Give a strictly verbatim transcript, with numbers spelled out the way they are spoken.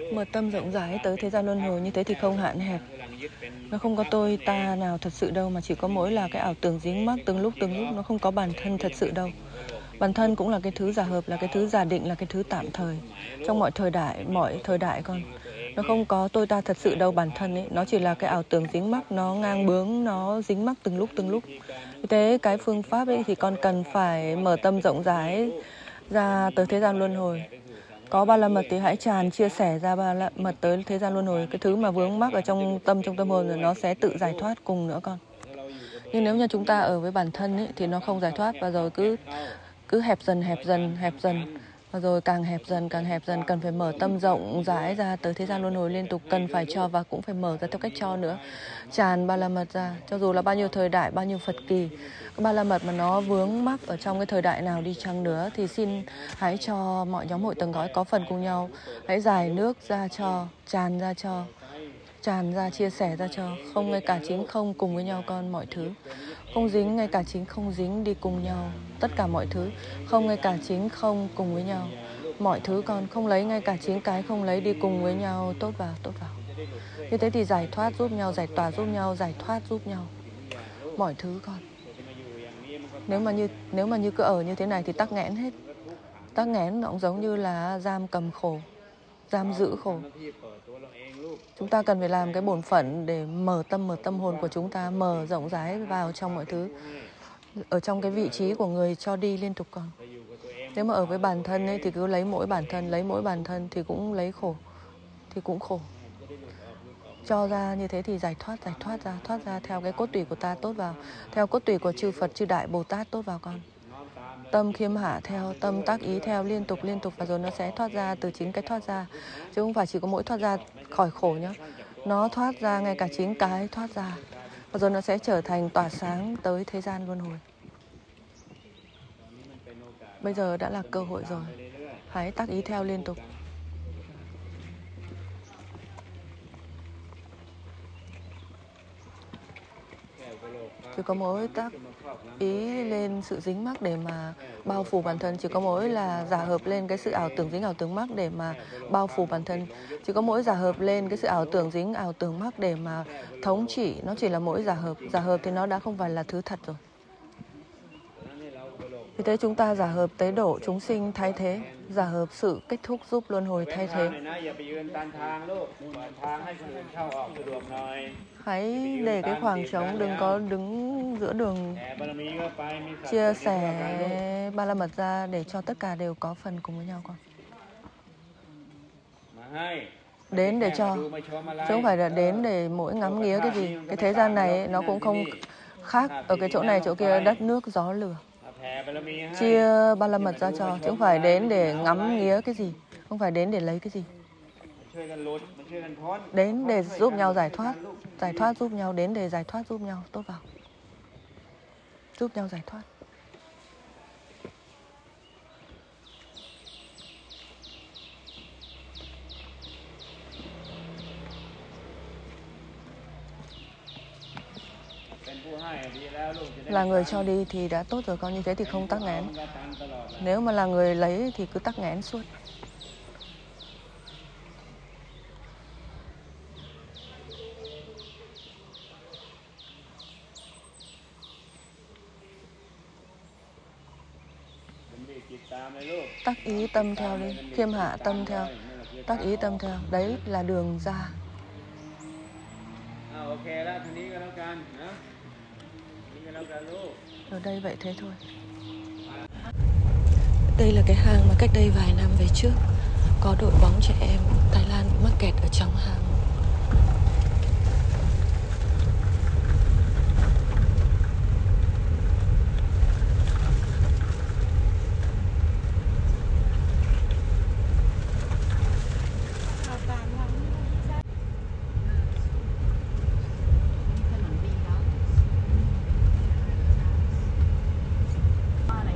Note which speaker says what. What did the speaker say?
Speaker 1: Mở tâm rộng rãi tới thế gian luân hồi, như thế thì không hạn hẹp. Nó không có tôi ta nào thật sự đâu, mà chỉ có mỗi là cái ảo tưởng dính mắc từng lúc từng lúc. Nó không có bản thân thật sự đâu. Bản thân cũng là cái thứ giả hợp, là cái thứ giả định, là cái thứ tạm thời. Trong mọi thời đại, mọi thời đại con. Nó không có tôi ta thật sự đâu, bản thân ấy. Nó chỉ là cái ảo tưởng dính mắc, nó ngang bướng, nó dính mắc từng lúc từng lúc. Thế cái phương pháp ấy thì con cần phải mở tâm rộng rãi ra tới thế gian luân hồi. Có ba la mật thì hãy tràn chia sẻ ra ba la mật tới thế gian luân hồi. Cái thứ mà vướng mắc ở trong tâm, trong tâm hồn rồi nó sẽ tự giải thoát cùng nữa con. Nhưng nếu như chúng ta ở với bản thân ấy, thì nó không giải thoát, và rồi cứ cứ hẹp dần hẹp dần hẹp dần, và rồi càng hẹp dần càng hẹp dần. Cần phải mở tâm rộng rãi ra tới thế gian luân hồi liên tục. Cần phải cho và cũng phải mở ra theo cách cho nữa. Tràn ba la mật ra, cho dù là bao nhiêu thời đại, bao nhiêu Phật kỳ, ba la mật mà nó vướng mắc ở trong cái thời đại nào đi chăng nữa, thì xin hãy cho mọi nhóm hội tầng gói có phần cùng nhau, hãy giải nước ra cho, tràn ra cho, tràn ra chia sẻ ra cho. Không ngay cả chính không cùng với nhau con, mọi thứ không dính, ngay cả chính không dính đi cùng nhau. Tất cả mọi thứ không, ngay cả chính không cùng với nhau. Mọi thứ con không lấy, ngay cả chính cái không lấy đi cùng với nhau. Tốt vào, tốt vào. Như thế thì giải thoát giúp nhau, giải tỏa giúp nhau, giải thoát giúp nhau. Mọi thứ con. Nếu mà như nếu mà như cứ ở như thế này thì tắc nghẽn hết. Tắc nghẽn nó cũng giống như là giam cầm khổ, giam giữ khổ. Chúng ta cần phải làm cái bổn phận để mở tâm, mở tâm hồn của chúng ta, mở rộng rãi vào trong mọi thứ. Ở trong cái vị trí của người cho đi liên tục con. Nếu mà ở với bản thân ấy thì cứ lấy mỗi bản thân, lấy mỗi bản thân thì cũng lấy khổ, thì cũng khổ. Cho ra như thế thì giải thoát, giải thoát ra, thoát ra theo cái cốt tủy của ta, tốt vào. Theo cốt tủy của chư Phật, chư Đại Bồ Tát, tốt vào con. Tâm khiêm hạ theo, tâm tác ý theo, liên tục liên tục, và rồi nó sẽ thoát ra từ chính cái thoát ra. Chứ không phải chỉ có mỗi thoát ra khỏi khổ nhá. Nó thoát ra ngay cả chính cái thoát ra. Và rồi nó sẽ trở thành tỏa sáng tới thế gian luân hồi. Bây giờ đã là cơ hội rồi. Hãy tác ý theo liên tục. Chỉ có mỗi tác ý lên sự dính mắc để mà bao phủ bản thân. Chỉ có mỗi là giả hợp lên cái sự ảo tưởng dính ảo tưởng mắc để mà bao phủ bản thân. Chỉ có mỗi giả hợp lên cái sự ảo tưởng dính ảo tưởng mắc để mà thống trị. Nó chỉ là mỗi giả hợp. Giả hợp thì nó đã không phải là thứ thật rồi. Vì thế chúng ta giả hợp tế độ chúng sinh thay thế. Giả hợp sự kết thúc giúp luân hồi thay thế. Hãy để cái khoảng trống, đừng có đứng giữa đường. Chia sẻ ba la mật ra để cho tất cả đều có phần cùng với nhau con. Đến để cho, chứ không phải là đến để mỗi ngắm nghía cái gì. Cái thế gian này ấy, nó cũng không khác ở cái chỗ này chỗ kia, đất nước gió lửa. Chia ba la mật ra cho, chứ không phải đến để ngắm nghía cái gì, không phải đến để lấy cái gì. Đến để giúp nhau giải thoát, giải thoát giúp nhau, đến để giải thoát giúp nhau, tốt vào. Giúp nhau giải thoát. Là người cho đi thì đã tốt rồi con, như thế thì không tắc nghẽn. Nếu mà là người lấy thì cứ tắc nghẽn suốt. Tác ý tâm theo đi, khiêm hạ tâm theo, tác ý tâm theo, đấy là đường ra. Ở đây vậy thế thôi. Đây là cái hang mà cách đây vài năm về trước có đội bóng trẻ em Thái Lan bị mắc kẹt ở trong hang.